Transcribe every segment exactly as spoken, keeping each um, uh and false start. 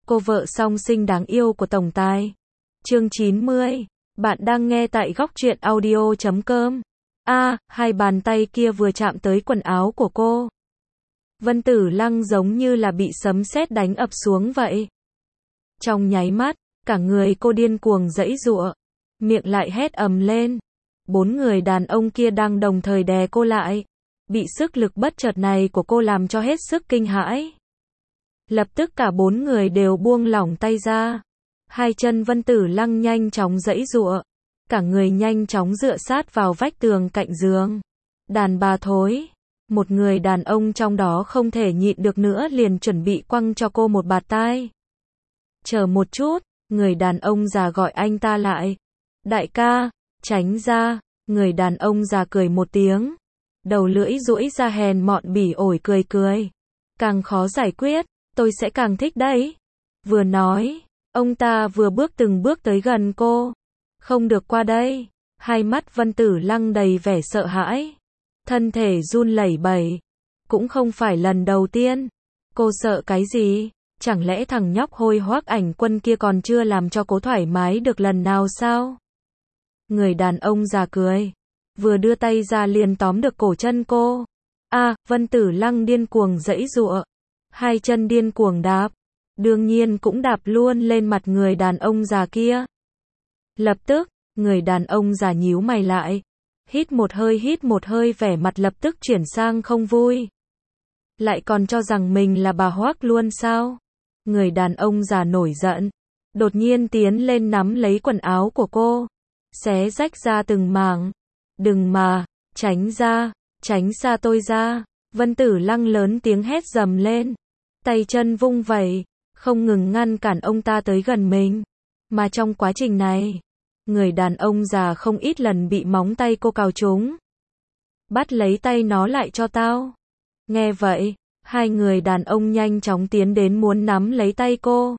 cô vợ song sinh đáng yêu của tổng tài. Chương chín mươi. Bạn đang nghe tại góc truyện audio chấm com. A, à, hai bàn tay kia vừa chạm tới quần áo của cô. Vân Tử Lăng giống như là bị sấm sét đánh ập xuống vậy. Trong nháy mắt, cả người cô điên cuồng giãy giụa, miệng lại hét ầm lên. Bốn người đàn ông kia đang đồng thời đè cô lại. Bị sức lực bất chợt này của cô làm cho hết sức kinh hãi. Lập tức cả bốn người đều buông lỏng tay ra. Hai chân Vân Tử Lăng nhanh chóng giãy giụa, cả người nhanh chóng dựa sát vào vách tường cạnh giường. Đàn bà thối. Một người đàn ông trong đó không thể nhịn được nữa liền chuẩn bị quăng cho cô một bạt tai. Chờ một chút, người đàn ông già gọi anh ta lại. Đại ca, tránh ra. Người đàn ông già cười một tiếng, đầu lưỡi duỗi ra hèn mọn bỉ ổi cười cười. Càng khó giải quyết, tôi sẽ càng thích đấy. Vừa nói, ông ta vừa bước từng bước tới gần cô. Không được qua đây. Hai mắt Vân Tử Lăng đầy vẻ sợ hãi, thân thể run lẩy bẩy. Cũng không phải lần đầu tiên. Cô sợ cái gì? Chẳng lẽ thằng nhóc hôi hoác Ảnh Quân kia còn chưa làm cho cô thoải mái được lần nào sao? Người đàn ông già cười, vừa đưa tay ra liền tóm được cổ chân cô. A, à, Vân Tử Lăng điên cuồng giãy giụa, hai chân điên cuồng đạp, đương nhiên cũng đạp luôn lên mặt người đàn ông già kia. Lập tức, người đàn ông già nhíu mày lại, hít một hơi hít một hơi vẻ mặt lập tức chuyển sang không vui. Lại còn cho rằng mình là bà hoác luôn sao? Người đàn ông già nổi giận, đột nhiên tiến lên nắm lấy quần áo của cô, xé rách ra từng mảng. Đừng mà, tránh ra, tránh xa tôi ra. Vân Tử Lăng lớn tiếng hét dầm lên, tay chân vung vẩy, không ngừng ngăn cản ông ta tới gần mình. Mà trong quá trình này, người đàn ông già không ít lần bị móng tay cô cào trúng. Bắt lấy tay nó lại cho tao. Nghe vậy, hai người đàn ông nhanh chóng tiến đến muốn nắm lấy tay cô,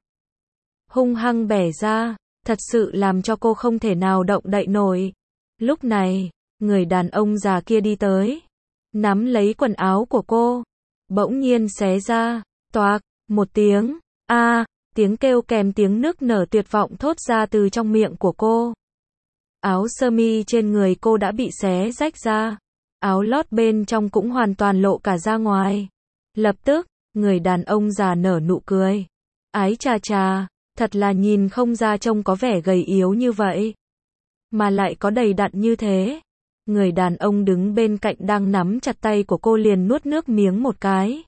hung hăng bẻ ra, thật sự làm cho cô không thể nào động đậy nổi. Lúc này, người đàn ông già kia đi tới, nắm lấy quần áo của cô, bỗng nhiên xé ra, toạc, một tiếng, a, à, tiếng kêu kèm tiếng nức nở tuyệt vọng thốt ra từ trong miệng của cô. Áo sơ mi trên người cô đã bị xé rách ra, áo lót bên trong cũng hoàn toàn lộ cả ra ngoài. Lập tức, người đàn ông già nở nụ cười. Ái chà chà, thật là nhìn không ra trông có vẻ gầy yếu như vậy, mà lại có đầy đặn như thế. Người đàn ông đứng bên cạnh đang nắm chặt tay của cô liền nuốt nước miếng một cái.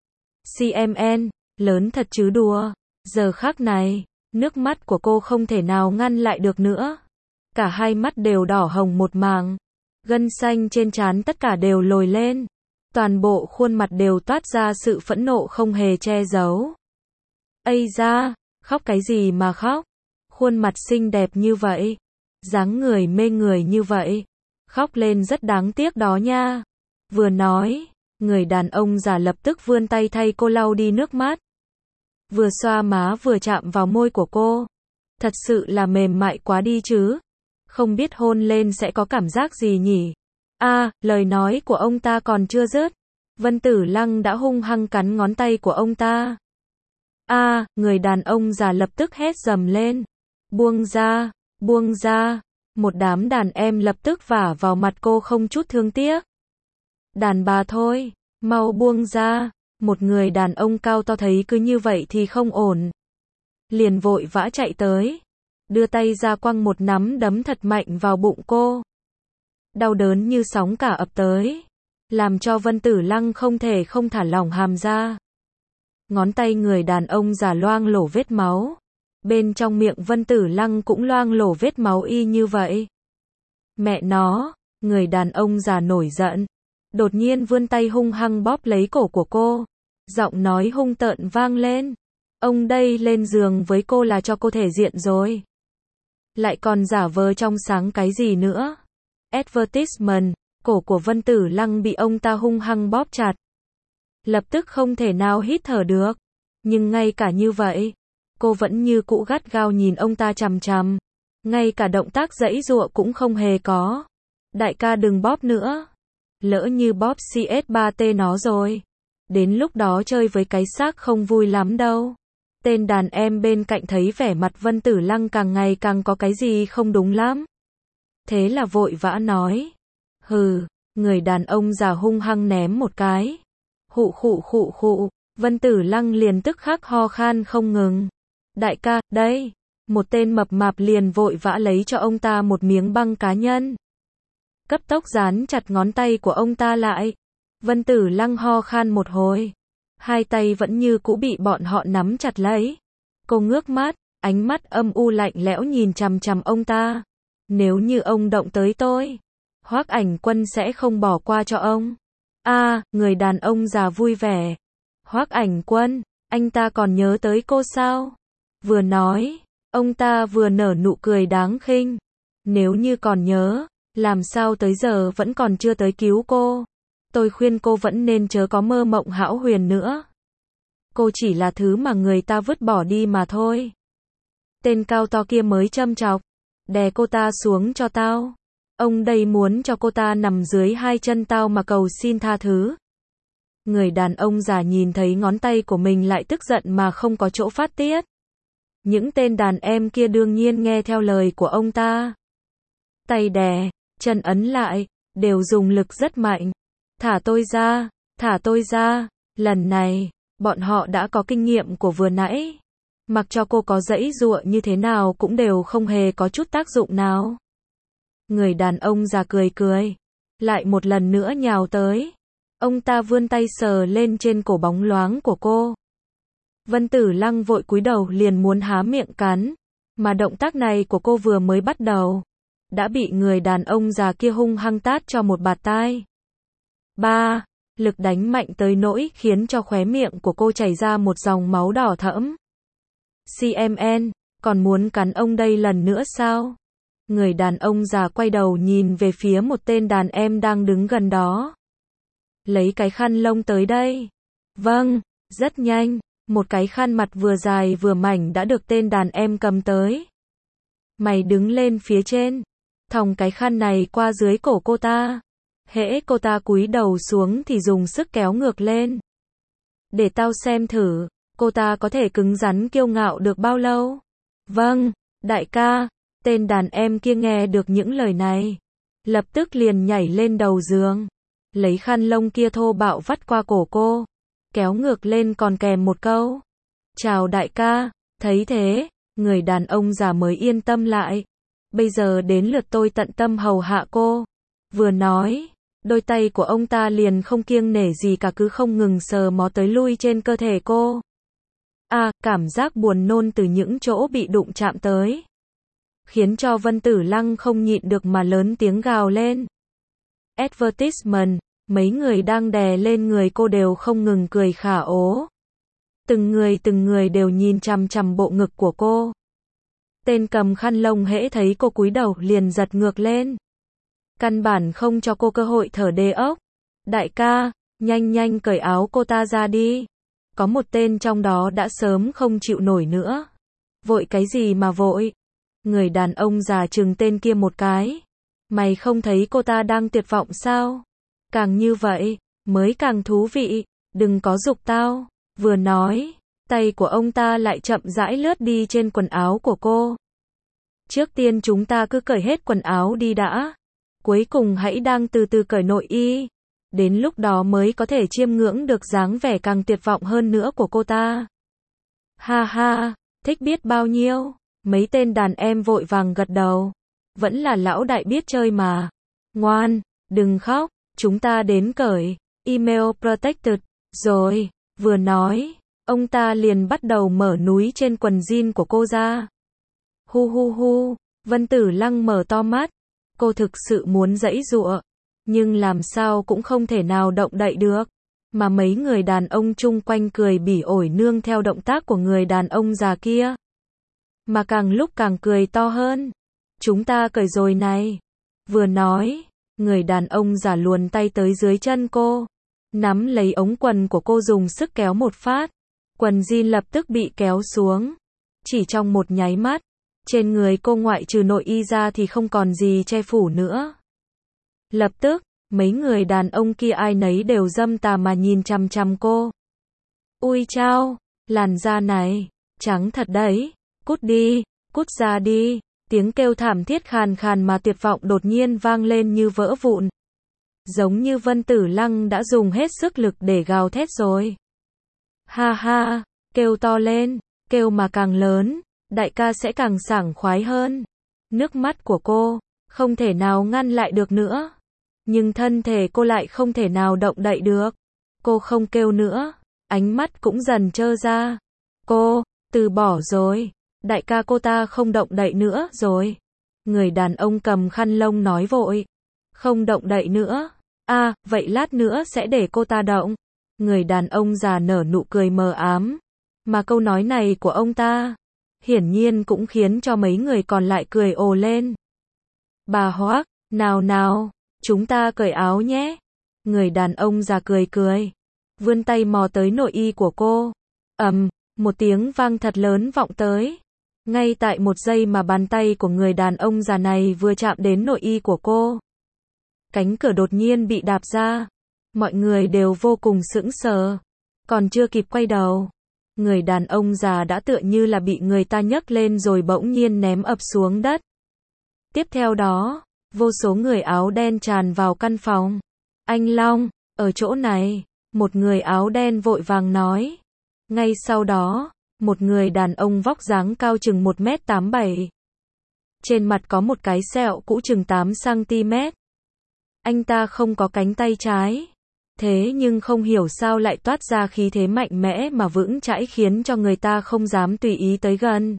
xê em en, lớn thật chứ đùa. Giờ khắc này, nước mắt của cô không thể nào ngăn lại được nữa. Cả hai mắt đều đỏ hồng một màng, gân xanh trên trán tất cả đều lồi lên. Toàn bộ khuôn mặt đều toát ra sự phẫn nộ không hề che giấu. Ây da, khóc cái gì mà khóc? Khuôn mặt xinh đẹp như vậy, dáng người mê người như vậy, khóc lên rất đáng tiếc đó nha. Vừa nói, người đàn ông già lập tức vươn tay thay cô lau đi nước mắt. Vừa xoa má vừa chạm vào môi của cô. Thật sự là mềm mại quá đi chứ. Không biết hôn lên sẽ có cảm giác gì nhỉ? A, à, lời nói của ông ta còn chưa dứt, Vân Tử Lăng đã hung hăng cắn ngón tay của ông ta. A, à, người đàn ông già lập tức hét dầm lên. Buông ra, buông ra. Một đám đàn em lập tức vả vào mặt cô không chút thương tiếc. Đàn bà thôi, mau buông ra. Một người đàn ông cao to thấy cứ như vậy thì không ổn, liền vội vã chạy tới, đưa tay ra quăng một nắm đấm thật mạnh vào bụng cô. Đau đớn như sóng cả ập tới, làm cho Vân Tử Lăng không thể không thả lỏng hàm ra. Ngón tay người đàn ông già loang lổ vết máu. Bên trong miệng Vân Tử Lăng cũng loang lổ vết máu y như vậy. Mẹ nó, người đàn ông già nổi giận, đột nhiên vươn tay hung hăng bóp lấy cổ của cô. Giọng nói hung tợn vang lên. Ông đây lên giường với cô là cho cô thể diện rồi. Lại còn giả vờ trong sáng cái gì nữa? Advertisement, cổ của Vân Tử Lăng bị ông ta hung hăng bóp chặt. Lập tức không thể nào hít thở được. Nhưng ngay cả như vậy, cô vẫn như cũ gắt gao nhìn ông ta chằm chằm. Ngay cả động tác giãy giụa cũng không hề có. Đại ca đừng bóp nữa. Lỡ như bóp xê ét ba tê nó rồi. Đến lúc đó chơi với cái xác không vui lắm đâu. Tên đàn em bên cạnh thấy vẻ mặt Vân Tử Lăng càng ngày càng có cái gì không đúng lắm. Thế là vội vã nói. Hừ, người đàn ông già hung hăng ném một cái. Hụ khụ khụ khụ, Vân Tử Lăng liền tức khắc ho khan không ngừng. Đại ca, đây. Một tên mập mạp liền vội vã lấy cho ông ta một miếng băng cá nhân. Cấp tốc dán chặt ngón tay của ông ta lại. Vân Tử Lăng ho khan một hồi. Hai tay vẫn như cũ bị bọn họ nắm chặt lấy. Cô ngước mắt, ánh mắt âm u lạnh lẽo nhìn chằm chằm ông ta. Nếu như ông động tới tôi, Hoắc Ảnh Quân sẽ không bỏ qua cho ông. A, à, người đàn ông già vui vẻ. Hoắc Ảnh Quân, anh ta còn nhớ tới cô sao? Vừa nói, ông ta vừa nở nụ cười đáng khinh. Nếu như còn nhớ, làm sao tới giờ vẫn còn chưa tới cứu cô? Tôi khuyên cô vẫn nên chớ có mơ mộng hão huyền nữa. Cô chỉ là thứ mà người ta vứt bỏ đi mà thôi. Tên cao to kia mới châm chọc. Đè cô ta xuống cho tao. Ông đây muốn cho cô ta nằm dưới hai chân tao mà cầu xin tha thứ. Người đàn ông già nhìn thấy ngón tay của mình lại tức giận mà không có chỗ phát tiết. Những tên đàn em kia đương nhiên nghe theo lời của ông ta. Tay đè, chân ấn lại, đều dùng lực rất mạnh. Thả tôi ra, thả tôi ra, lần này, bọn họ đã có kinh nghiệm của vừa nãy. Mặc cho cô có giãy giụa như thế nào cũng đều không hề có chút tác dụng nào. Người đàn ông già cười cười, lại một lần nữa nhào tới. Ông ta vươn tay sờ lên trên cổ bóng loáng của cô. Vân Tử Lăng vội cúi đầu liền muốn há miệng cắn, mà động tác này của cô vừa mới bắt đầu, đã bị người đàn ông già kia hung hăng tát cho một bạt tai. Ba, lực đánh mạnh tới nỗi khiến cho khóe miệng của cô chảy ra một dòng máu đỏ thẫm. xê em en, còn muốn cắn ông đây lần nữa sao? Người đàn ông già quay đầu nhìn về phía một tên đàn em đang đứng gần đó. Lấy cái khăn lông tới đây. Vâng, rất nhanh, một cái khăn mặt vừa dài vừa mảnh đã được tên đàn em cầm tới. Mày đứng lên phía trên, thòng cái khăn này qua dưới cổ cô ta. Hễ cô ta cúi đầu xuống thì dùng sức kéo ngược lên. Để tao xem thử, cô ta có thể cứng rắn kiêu ngạo được bao lâu? Vâng, đại ca. Tên đàn em kia nghe được những lời này, lập tức liền nhảy lên đầu giường, lấy khăn lông kia thô bạo vắt qua cổ cô, kéo ngược lên còn kèm một câu. Chào đại ca, thấy thế, người đàn ông già mới yên tâm lại. Bây giờ đến lượt tôi tận tâm hầu hạ cô. Vừa nói, đôi tay của ông ta liền không kiêng nể gì cả cứ không ngừng sờ mó tới lui trên cơ thể cô. À, cảm giác buồn nôn từ những chỗ bị đụng chạm tới, khiến cho Vân Tử Lăng không nhịn được mà lớn tiếng gào lên. Advertisement, mấy người đang đè lên người cô đều không ngừng cười khả ố. Từng người từng người đều nhìn chằm chằm bộ ngực của cô. Tên cầm khăn lông hễ thấy cô cúi đầu liền giật ngược lên. Căn bản không cho cô cơ hội thở đê ốc. Đại ca, nhanh nhanh cởi áo cô ta ra đi. Có một tên trong đó đã sớm không chịu nổi nữa. Vội cái gì mà vội? Người đàn ông già trừng tên kia một cái. Mày không thấy cô ta đang tuyệt vọng sao? Càng như vậy, mới càng thú vị, đừng có giục tao. Vừa nói, tay của ông ta lại chậm rãi lướt đi trên quần áo của cô. Trước tiên chúng ta cứ cởi hết quần áo đi đã. Cuối cùng hãy đang từ từ cởi nội y. Đến lúc đó mới có thể chiêm ngưỡng được dáng vẻ càng tuyệt vọng hơn nữa của cô ta. Ha ha, thích biết bao nhiêu. Mấy tên đàn em vội vàng gật đầu. Vẫn là lão đại biết chơi mà. Ngoan, đừng khóc, chúng ta đến cởi. Email protected. Rồi, vừa nói, ông ta liền bắt đầu mở núi trên quần jean của cô ra. Hu hu hu, Vân Tử Lăng mở to mắt. Cô thực sự muốn giãy giụa, nhưng làm sao cũng không thể nào động đậy được. Mà mấy người đàn ông chung quanh cười bỉ ổi nương theo động tác của người đàn ông già kia. Mà càng lúc càng cười to hơn. Chúng ta cởi rồi này. Vừa nói, người đàn ông già luồn tay tới dưới chân cô, nắm lấy ống quần của cô dùng sức kéo một phát. Quần jean lập tức bị kéo xuống. Chỉ trong một nháy mắt, trên người cô ngoại trừ nội y ra thì không còn gì che phủ nữa. Lập tức, mấy người đàn ông kia ai nấy đều dâm tà mà nhìn chằm chằm cô. Ui chao, làn da này, Trắng thật đấy, cút đi, cút ra đi. Tiếng kêu thảm thiết khàn khàn mà tuyệt vọng đột nhiên vang lên như vỡ vụn. Giống như Vân Tử Lăng đã dùng hết sức lực để gào thét rồi. Ha ha, kêu to lên, kêu mà càng lớn, đại ca sẽ càng sảng khoái hơn. Nước mắt của cô, không thể nào ngăn lại được nữa. Nhưng thân thể cô lại không thể nào động đậy được. Cô không kêu nữa, ánh mắt cũng dần trơ ra. Cô, từ bỏ rồi. Đại ca cô ta không động đậy nữa rồi. Người đàn ông cầm khăn lông nói vội. Không động đậy nữa. À, vậy lát nữa sẽ để cô ta động. Người đàn ông già nở nụ cười mờ ám. Mà câu nói này của ông ta, hiển nhiên cũng khiến cho mấy người còn lại cười ồ lên. Bà Hoác, nào nào, chúng ta cởi áo nhé. Người đàn ông già cười cười. Vươn tay mò tới nội y của cô. Ầm, một tiếng vang thật lớn vọng tới. Ngay tại một giây mà bàn tay của người đàn ông già này vừa chạm đến nội y của cô, cánh cửa đột nhiên bị đạp ra. Mọi người đều vô cùng sững sờ. Còn chưa kịp quay đầu, người đàn ông già đã tựa như là bị người ta nhấc lên rồi bỗng nhiên ném ập xuống đất. Tiếp theo đó, vô số người áo đen tràn vào căn phòng. Anh Long, ở chỗ này, một người áo đen vội vàng nói. Ngay sau đó, một người đàn ông vóc dáng cao chừng một mét tám bảy. Trên mặt có một cái sẹo cũ chừng tám xăng ti mét. Anh ta không có cánh tay trái. Thế nhưng không hiểu sao lại toát ra khí thế mạnh mẽ mà vững chãi khiến cho người ta không dám tùy ý tới gần.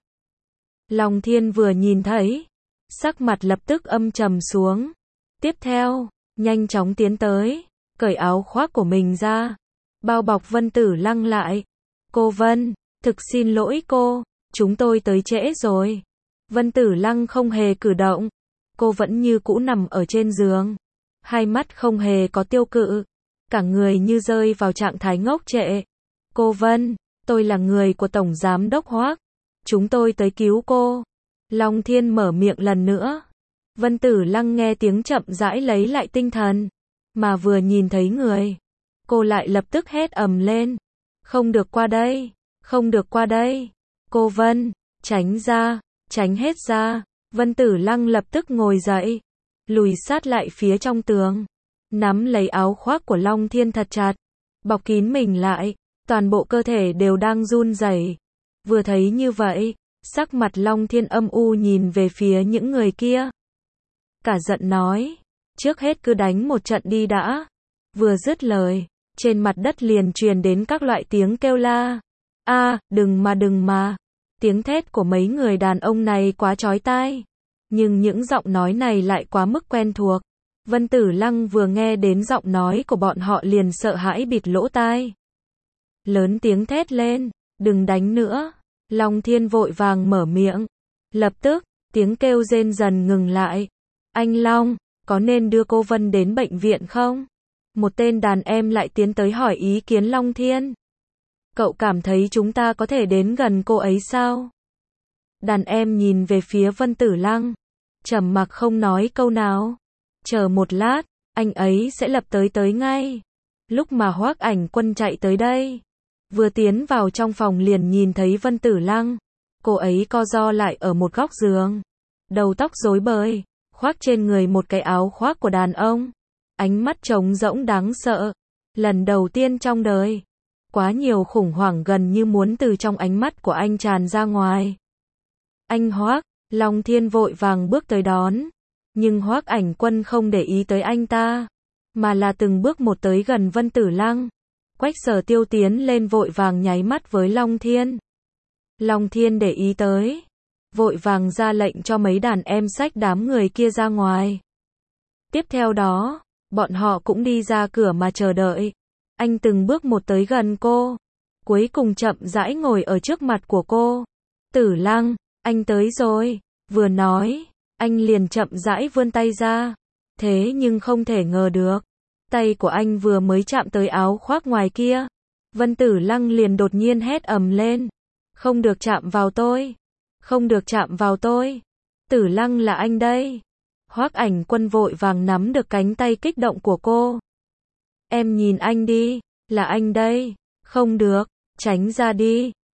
Long Thiên vừa nhìn thấy, sắc mặt lập tức âm trầm xuống. Tiếp theo, nhanh chóng tiến tới, cởi áo khoác của mình ra, bao bọc Vân Tử Lăng lại. Cô Vân, thực xin lỗi cô, chúng tôi tới trễ rồi. Vân Tử Lăng không hề cử động, cô vẫn như cũ nằm ở trên giường, hai mắt không hề có tiêu cự, cả người như rơi vào trạng thái ngốc trệ. Cô Vân, tôi là người của Tổng Giám Đốc Hoác, chúng tôi tới cứu cô. Long Thiên mở miệng lần nữa. Vân Tử Lăng nghe tiếng chậm rãi lấy lại tinh thần, mà vừa nhìn thấy người, cô lại lập tức hét ầm lên. Không được qua đây, không được qua đây. Cô Vân, tránh ra, tránh hết ra. Vân Tử Lăng lập tức ngồi dậy, lùi sát lại phía trong tường, nắm lấy áo khoác của Long Thiên thật chặt, bọc kín mình lại, toàn bộ cơ thể đều đang run rẩy. Vừa thấy như vậy, sắc mặt Long Thiên âm u nhìn về phía những người kia. Cả giận nói, trước hết cứ đánh một trận đi đã. Vừa dứt lời, trên mặt đất liền truyền đến các loại tiếng kêu la. A, à, đừng mà đừng mà. Tiếng thét của mấy người đàn ông này quá chói tai. Nhưng những giọng nói này lại quá mức quen thuộc. Vân Tử Lăng vừa nghe đến giọng nói của bọn họ liền sợ hãi bịt lỗ tai. Lớn tiếng thét lên, đừng đánh nữa. Long Thiên vội vàng mở miệng. Lập tức, tiếng kêu rên dần ngừng lại. Anh Long, có nên đưa cô Vân đến bệnh viện không? Một tên đàn em lại tiến tới hỏi ý kiến Long Thiên. Cậu cảm thấy chúng ta có thể đến gần cô ấy sao? Đàn em nhìn về phía Vân Tử Lăng, trầm mặc không nói câu nào. Chờ một lát, anh ấy sẽ lập tới tới ngay. Lúc mà Hoác Ảnh Quân chạy tới đây, vừa tiến vào trong phòng liền nhìn thấy Vân Tử Lăng. Cô ấy co ro lại ở một góc giường, đầu tóc rối bời, khoác trên người một cái áo khoác của đàn ông. Ánh mắt trống rỗng đáng sợ. Lần đầu tiên trong đời, quá nhiều khủng hoảng gần như muốn từ trong ánh mắt của anh tràn ra ngoài. Anh Hoác, Long Thiên vội vàng bước tới đón. Nhưng Hoác Ảnh Quân không để ý tới anh ta, mà là từng bước một tới gần Vân Tử Lăng. Quách Sở Tiêu tiến lên vội vàng nháy mắt với Long Thiên. Long Thiên để ý tới, vội vàng ra lệnh cho mấy đàn em xách đám người kia ra ngoài. Tiếp theo đó, bọn họ cũng đi ra cửa mà chờ đợi. Anh từng bước một tới gần cô, cuối cùng chậm rãi ngồi ở trước mặt của cô. Tử Lăng, anh tới rồi. Vừa nói, anh liền chậm rãi vươn tay ra. Thế nhưng không thể ngờ được, tay của anh vừa mới chạm tới áo khoác ngoài kia, Vân Tử Lăng liền đột nhiên hét ầm lên. Không được chạm vào tôi. Không được chạm vào tôi. Tử Lăng là anh đây. Hoác Ảnh Quân vội vàng nắm được cánh tay kích động của cô. Em nhìn anh đi, là anh đây. Không được, tránh ra đi.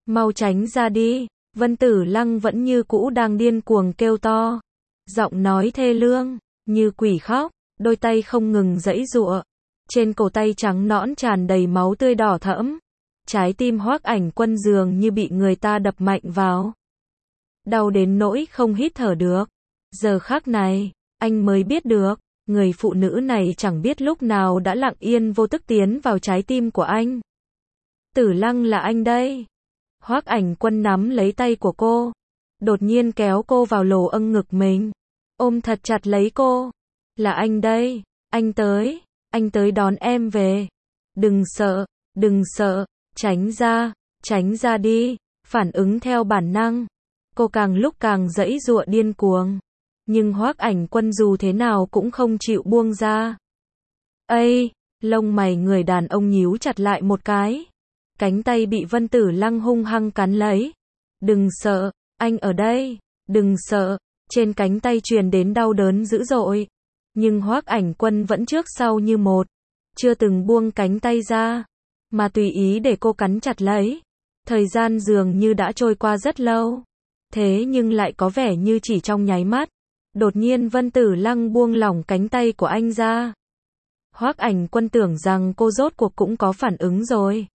Mau tránh ra đi. Vân Tử Lăng vẫn như cũ đang điên cuồng kêu to. Giọng nói thê lương, như quỷ khóc, đôi tay không ngừng giãy giụa. Trên cổ tay trắng nõn tràn đầy máu tươi đỏ thẫm. Trái tim Hoắc Ảnh Quân dường như bị người ta đập mạnh vào. Đau đến nỗi không hít thở được. Giờ khắc này, anh mới biết được, người phụ nữ này chẳng biết lúc nào đã lặng yên vô tức tiến vào trái tim của anh. Tử Lăng là anh đây. Hoắc Ảnh Quân nắm lấy tay của cô, đột nhiên kéo cô vào lồ âng ngực mình, ôm thật chặt lấy cô. Là anh đây, anh tới, anh tới đón em về. Đừng sợ, đừng sợ, tránh ra, tránh ra đi. Phản ứng theo bản năng, cô càng lúc càng giãy giụa điên cuồng. Nhưng Hoắc Ảnh Quân dù thế nào cũng không chịu buông ra. Ây, lông mày người đàn ông nhíu chặt lại một cái. Cánh tay bị Vân Tử Lăng hung hăng cắn lấy. Đừng sợ, anh ở đây, đừng sợ. Trên cánh tay truyền đến đau đớn dữ dội. Nhưng Hoắc Ảnh Quân vẫn trước sau như một, chưa từng buông cánh tay ra, mà tùy ý để cô cắn chặt lấy. Thời gian dường như đã trôi qua rất lâu, thế nhưng lại có vẻ như chỉ trong nháy mắt. Đột nhiên Vân Tử Lăng buông lỏng cánh tay của anh ra. Hoắc Ảnh Quân tưởng rằng cô rốt cuộc cũng có phản ứng rồi,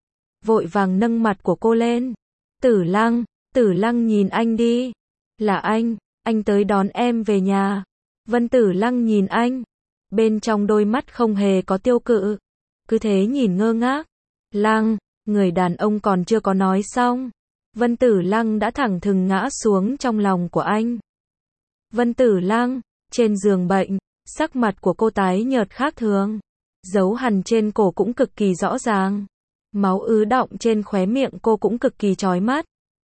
vội vàng nâng mặt của cô lên. Tử Lăng, Tử Lăng nhìn anh đi. Là anh, anh tới đón em về nhà. Vân Tử Lăng nhìn anh, bên trong đôi mắt không hề có tiêu cự, cứ thế nhìn ngơ ngác. Lăng, người đàn ông còn chưa có nói xong, Vân Tử Lăng đã thẳng thừng ngã xuống trong lòng của anh. Vân Tử Lăng, trên giường bệnh, sắc mặt của cô tái nhợt khác thường, dấu hằn trên cổ cũng cực kỳ rõ ràng, máu ứ đọng trên khóe miệng cô cũng cực kỳ chói mắt.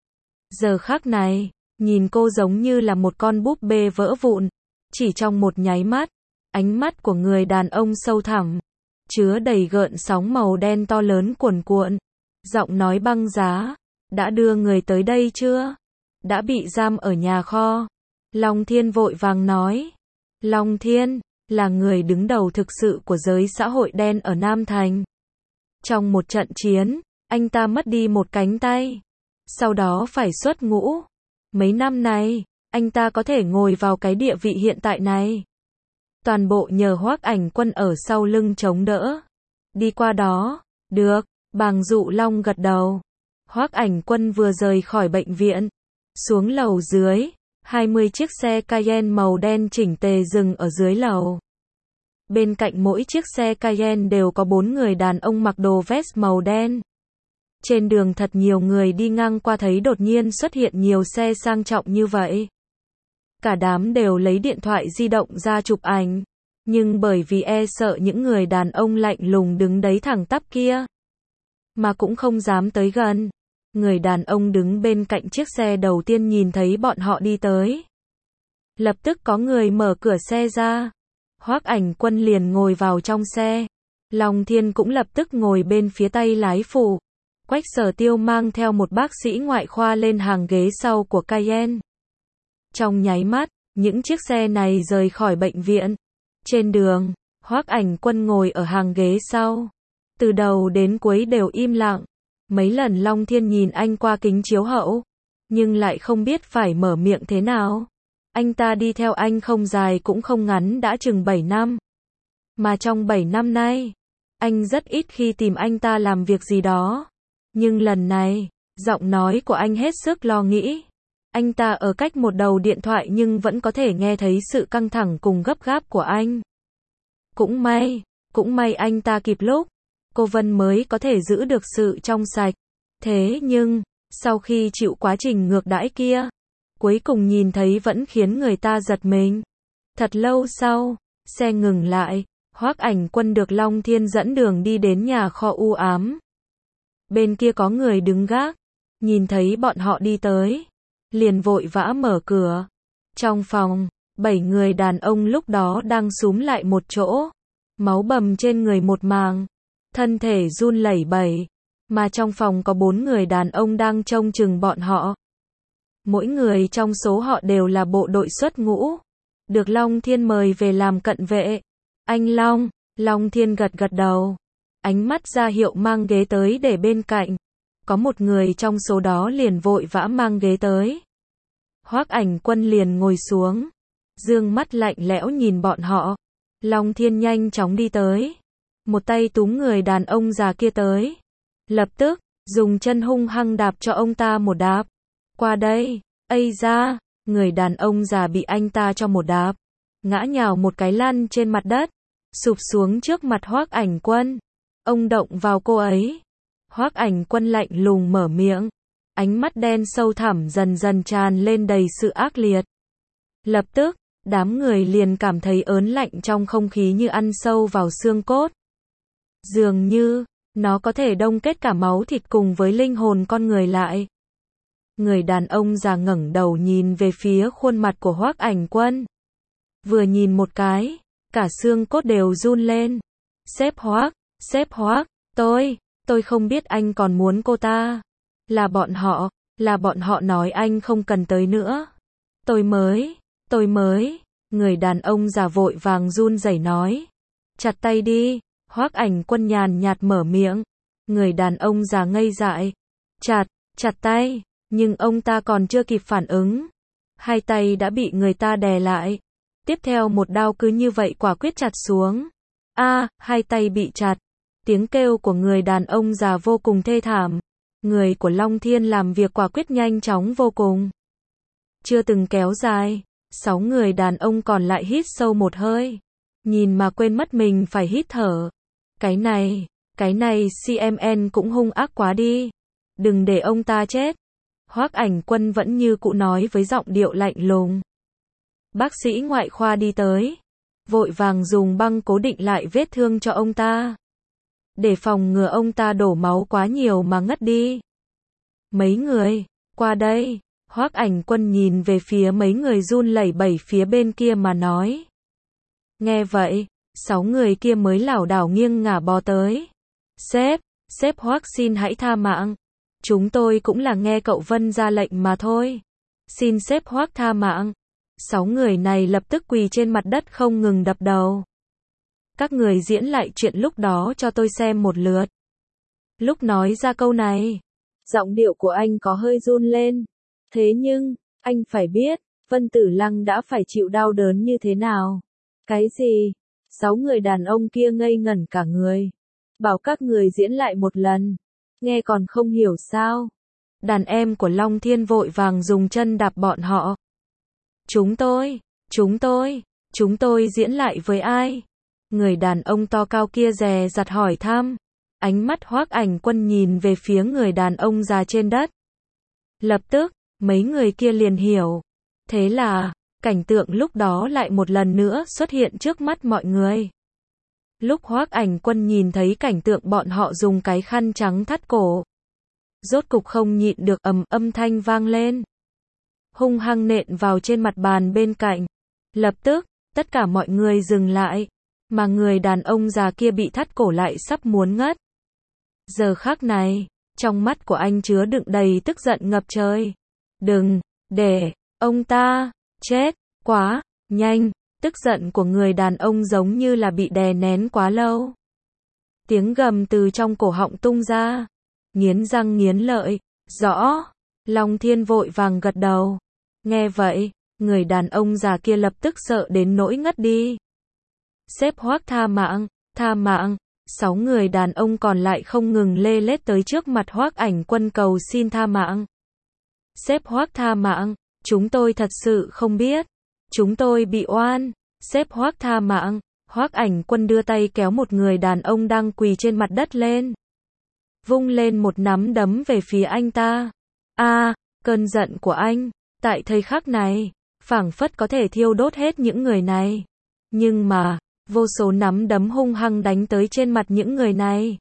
Giờ khắc này, nhìn cô giống như là một con búp bê vỡ vụn. Chỉ trong một nháy mắt, ánh mắt của người đàn ông sâu thẳm, chứa đầy gợn sóng màu đen to lớn cuồn cuộn. Giọng nói băng giá, đã đưa người tới đây chưa? Đã bị giam ở nhà kho. Long Thiên vội vàng nói. Long Thiên, là người đứng đầu thực sự của giới xã hội đen ở Nam Thành. Trong một trận chiến, anh ta mất đi một cánh tay, sau đó phải xuất ngũ. Mấy năm nay, anh ta có thể ngồi vào cái địa vị hiện tại này, toàn bộ nhờ Hoắc Ảnh Quân ở sau lưng chống đỡ. Đi qua đó, được, Bàng Dụ Long gật đầu. Hoắc Ảnh Quân vừa rời khỏi bệnh viện, xuống lầu dưới, hai mươi chiếc xe Cayenne màu đen chỉnh tề dừng ở dưới lầu. Bên cạnh mỗi chiếc xe Cayenne đều có bốn người đàn ông mặc đồ vest màu đen. Trên đường thật nhiều người đi ngang qua thấy đột nhiên xuất hiện nhiều xe sang trọng như vậy. Cả đám đều lấy điện thoại di động ra chụp ảnh, nhưng bởi vì e sợ những người đàn ông lạnh lùng đứng đấy thẳng tắp kia, mà cũng không dám tới gần. Người đàn ông đứng bên cạnh chiếc xe đầu tiên nhìn thấy bọn họ đi tới, lập tức có người mở cửa xe ra. Hoắc Ảnh Quân liền ngồi vào trong xe. Long Thiên cũng lập tức ngồi bên phía tay lái phụ. Quách Sở Tiêu mang theo một bác sĩ ngoại khoa lên hàng ghế sau của Cayenne. Trong nháy mắt, những chiếc xe này rời khỏi bệnh viện. Trên đường, Hoắc Ảnh Quân ngồi ở hàng ghế sau. Từ đầu đến cuối đều im lặng. Mấy lần Long Thiên nhìn anh qua kính chiếu hậu, nhưng lại không biết phải mở miệng thế nào. Anh ta đi theo anh không dài cũng không ngắn đã chừng bảy năm. Mà trong bảy năm nay, anh rất ít khi tìm anh ta làm việc gì đó. Nhưng lần này, giọng nói của anh hết sức lo nghĩ. Anh ta ở cách một đầu điện thoại nhưng vẫn có thể nghe thấy sự căng thẳng cùng gấp gáp của anh. Cũng may, cũng may anh ta kịp lúc. Cô Vân mới có thể giữ được sự trong sạch. Thế nhưng, sau khi chịu quá trình ngược đãi kia, cuối cùng nhìn thấy vẫn khiến người ta giật mình. Thật lâu sau, xe ngừng lại, Hoắc Ảnh Quân được Long Thiên dẫn đường đi đến nhà kho u ám. Bên kia có người đứng gác, nhìn thấy bọn họ đi tới, liền vội vã mở cửa. Trong phòng, bảy người đàn ông lúc đó đang xúm lại một chỗ, máu bầm trên người một màng, thân thể run lẩy bẩy, mà trong phòng có bốn người đàn ông đang trông chừng bọn họ. Mỗi người trong số họ đều là bộ đội xuất ngũ, được Long Thiên mời về làm cận vệ. Anh Long, Long Thiên gật gật đầu, ánh mắt ra hiệu mang ghế tới để bên cạnh. có một người trong số đó liền vội vã mang ghế tới. Hoắc Ảnh Quân liền ngồi xuống, dương mắt lạnh lẽo nhìn bọn họ. Long Thiên nhanh chóng đi tới, một tay túm người đàn ông già kia tới, lập tức dùng chân hung hăng đạp cho ông ta một đạp. Qua đây, ây da, người đàn ông già bị anh ta cho một đạp, ngã nhào một cái lăn trên mặt đất, sụp xuống trước mặt Hoắc Ảnh Quân. Ông động vào cô ấy. Hoắc Ảnh Quân lạnh lùng mở miệng, ánh mắt đen sâu thẳm dần dần tràn lên đầy sự ác liệt. Lập tức, đám người liền cảm thấy ớn lạnh trong không khí như ăn sâu vào xương cốt. Dường như, nó có thể đông kết cả máu thịt cùng với linh hồn con người lại. Người đàn ông già ngẩng đầu nhìn về phía khuôn mặt của Hoắc Ảnh Quân. Vừa nhìn một cái, cả xương cốt đều run lên. Sếp Hoắc, sếp Hoắc, tôi, tôi không biết anh còn muốn cô ta. Là bọn họ, là bọn họ nói anh không cần tới nữa. Tôi mới, tôi mới, người đàn ông già vội vàng run rẩy nói. Chặt tay đi, Hoắc Ảnh Quân nhàn nhạt mở miệng. Người đàn ông già ngây dại. Chặt, chặt tay, nhưng ông ta còn chưa kịp phản ứng. Hai tay đã bị người ta đè lại. Tiếp theo một đao cứ như vậy quả quyết chặt xuống. A, à, hai tay bị chặt. Tiếng kêu của người đàn ông già vô cùng thê thảm. Người của Long Thiên làm việc quả quyết nhanh chóng vô cùng. Chưa từng kéo dài, sáu người đàn ông còn lại hít sâu một hơi. Nhìn mà quên mất mình phải hít thở. Cái này, cái này xê em en cũng hung ác quá đi. Đừng để ông ta chết. Hoắc Ảnh Quân vẫn như cũ nói với giọng điệu lạnh lùng. Bác sĩ ngoại khoa đi tới, vội vàng dùng băng cố định lại vết thương cho ông ta, để phòng ngừa ông ta đổ máu quá nhiều mà ngất đi. Mấy người, qua đây. Hoắc Ảnh Quân nhìn về phía mấy người run lẩy bẩy phía bên kia mà nói. Nghe vậy, sáu người kia mới lảo đảo nghiêng ngả bò tới. Sếp, sếp Hoắc xin hãy tha mạng. Chúng tôi cũng là nghe cậu Vân ra lệnh mà thôi. Xin sếp Hoắc tha mạng. Sáu người này lập tức quỳ trên mặt đất không ngừng đập đầu. Các người diễn lại chuyện lúc đó cho tôi xem một lượt. Lúc nói ra câu này, giọng điệu của anh có hơi run lên. Thế nhưng, anh phải biết, Vân Tử Lăng đã phải chịu đau đớn như thế nào. Cái gì? Sáu người đàn ông kia ngây ngẩn cả người. Bảo các người diễn lại một lần. Nghe còn không hiểu sao? Đàn em của Long Thiên vội vàng dùng chân đạp bọn họ. Chúng tôi, chúng tôi, chúng tôi diễn lại với ai? Người đàn ông to cao kia dè dặt hỏi thăm. Ánh mắt Hoắc Ảnh Quân nhìn về phía người đàn ông già trên đất. Lập tức, mấy người kia liền hiểu. Thế là, cảnh tượng lúc đó lại một lần nữa xuất hiện trước mắt mọi người. Lúc Hoắc Ảnh Quân nhìn thấy cảnh tượng bọn họ dùng cái khăn trắng thắt cổ, rốt cục không nhịn được ầm âm thanh vang lên. Hung hăng nện vào trên mặt bàn bên cạnh. Lập tức, tất cả mọi người dừng lại, mà người đàn ông già kia bị thắt cổ lại sắp muốn ngất. Giờ khắc này, trong mắt của anh chứa đựng đầy tức giận ngập trời. Đừng, để, ông ta, chết, quá, nhanh, tức giận của người đàn ông giống như là bị đè nén quá lâu. Tiếng gầm từ trong cổ họng tung ra, nghiến răng nghiến lợi, rõ, Long Thiên vội vàng gật đầu. Nghe vậy, người đàn ông già kia lập tức sợ đến nỗi ngất đi. Sếp Hoắc tha mạng, tha mạng. Sáu người đàn ông còn lại không ngừng lê lết tới trước mặt Hoắc Ảnh Quân cầu xin tha mạng. Sếp Hoắc tha mạng, chúng tôi thật sự không biết. Chúng tôi bị oan. Sếp Hoắc tha mạng. Hoắc Ảnh Quân đưa tay kéo một người đàn ông đang quỳ trên mặt đất lên. Vung lên một nắm đấm về phía anh ta. A, à, cơn giận của anh, tại thời khắc này, phảng phất có thể thiêu đốt hết những người này. Nhưng mà, vô số nắm đấm hung hăng đánh tới trên mặt những người này,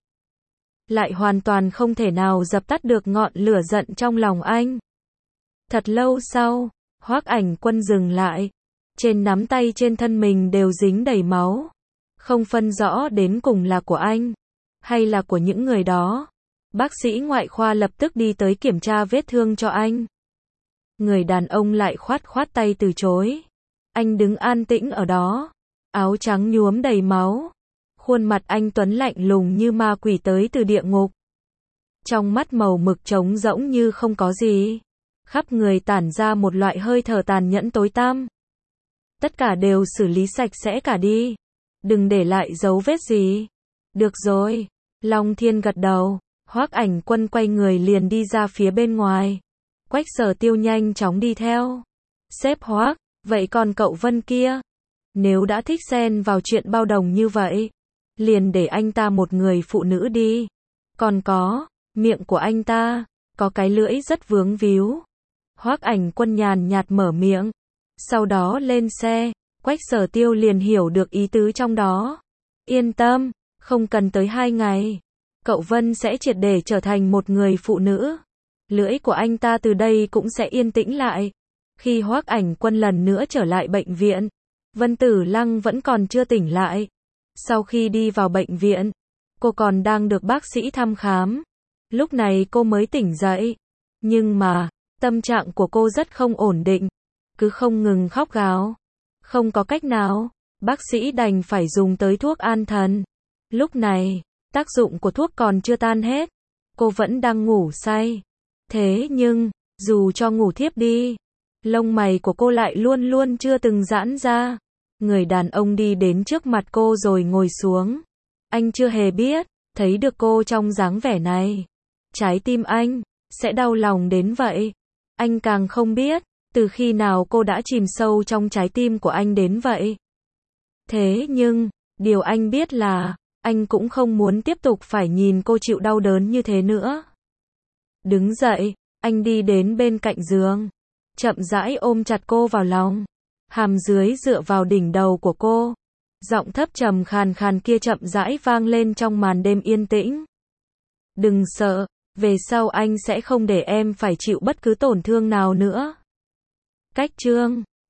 lại hoàn toàn không thể nào dập tắt được ngọn lửa giận trong lòng anh. Thật lâu sau, Hoắc Ảnh Quân dừng lại. Trên nắm tay trên thân mình đều dính đầy máu. Không phân rõ đến cùng là của anh, hay là của những người đó. Bác sĩ ngoại khoa lập tức đi tới kiểm tra vết thương cho anh. Người đàn ông lại khoát khoát tay từ chối. Anh đứng an tĩnh ở đó, áo trắng nhuốm đầy máu. Khuôn mặt anh tuấn lạnh lùng như ma quỷ tới từ địa ngục. Trong mắt màu mực trống rỗng như không có gì. Khắp người tản ra một loại hơi thở tàn nhẫn tối tăm. Tất cả đều xử lý sạch sẽ cả đi. Đừng để lại dấu vết gì. Được rồi. Long Thiên gật đầu. Hoắc Ảnh Quân quay người liền đi ra phía bên ngoài. Quách Sở Tiêu nhanh chóng đi theo. Sếp Hoắc, vậy còn cậu Vân kia? Nếu đã thích xen vào chuyện bao đồng như vậy, liền để anh ta một người phụ nữ đi. Còn có, miệng của anh ta, có cái lưỡi rất vướng víu. Hoắc Ảnh Quân nhàn nhạt mở miệng. Sau đó lên xe, Quách Sở Tiêu liền hiểu được ý tứ trong đó. Yên tâm, không cần tới hai ngày. Cậu Vân sẽ triệt để trở thành một người phụ nữ. Lưỡi của anh ta từ đây cũng sẽ yên tĩnh lại. Khi Hoắc Ảnh Quân lần nữa trở lại bệnh viện, Vân Tử Lăng vẫn còn chưa tỉnh lại. Sau khi đi vào bệnh viện, cô còn đang được bác sĩ thăm khám. Lúc này cô mới tỉnh dậy. Nhưng mà, tâm trạng của cô rất không ổn định. Cứ không ngừng khóc gào. Không có cách nào, bác sĩ đành phải dùng tới thuốc an thần. Lúc này, tác dụng của thuốc còn chưa tan hết. Cô vẫn đang ngủ say. Thế nhưng, dù cho ngủ thiếp đi, lông mày của cô lại luôn luôn chưa từng giãn ra. Người đàn ông đi đến trước mặt cô rồi ngồi xuống. Anh chưa hề biết, thấy được cô trong dáng vẻ này, trái tim anh sẽ đau lòng đến vậy. Anh càng không biết, từ khi nào cô đã chìm sâu trong trái tim của anh đến vậy. Thế nhưng, điều anh biết là, anh cũng không muốn tiếp tục phải nhìn cô chịu đau đớn như thế nữa. Đứng dậy, anh đi đến bên cạnh giường, chậm rãi ôm chặt cô vào lòng, hàm dưới dựa vào đỉnh đầu của cô. Giọng thấp trầm khàn khàn kia chậm rãi vang lên trong màn đêm yên tĩnh. Đừng sợ, về sau anh sẽ không để em phải chịu bất cứ tổn thương nào nữa. Cách chương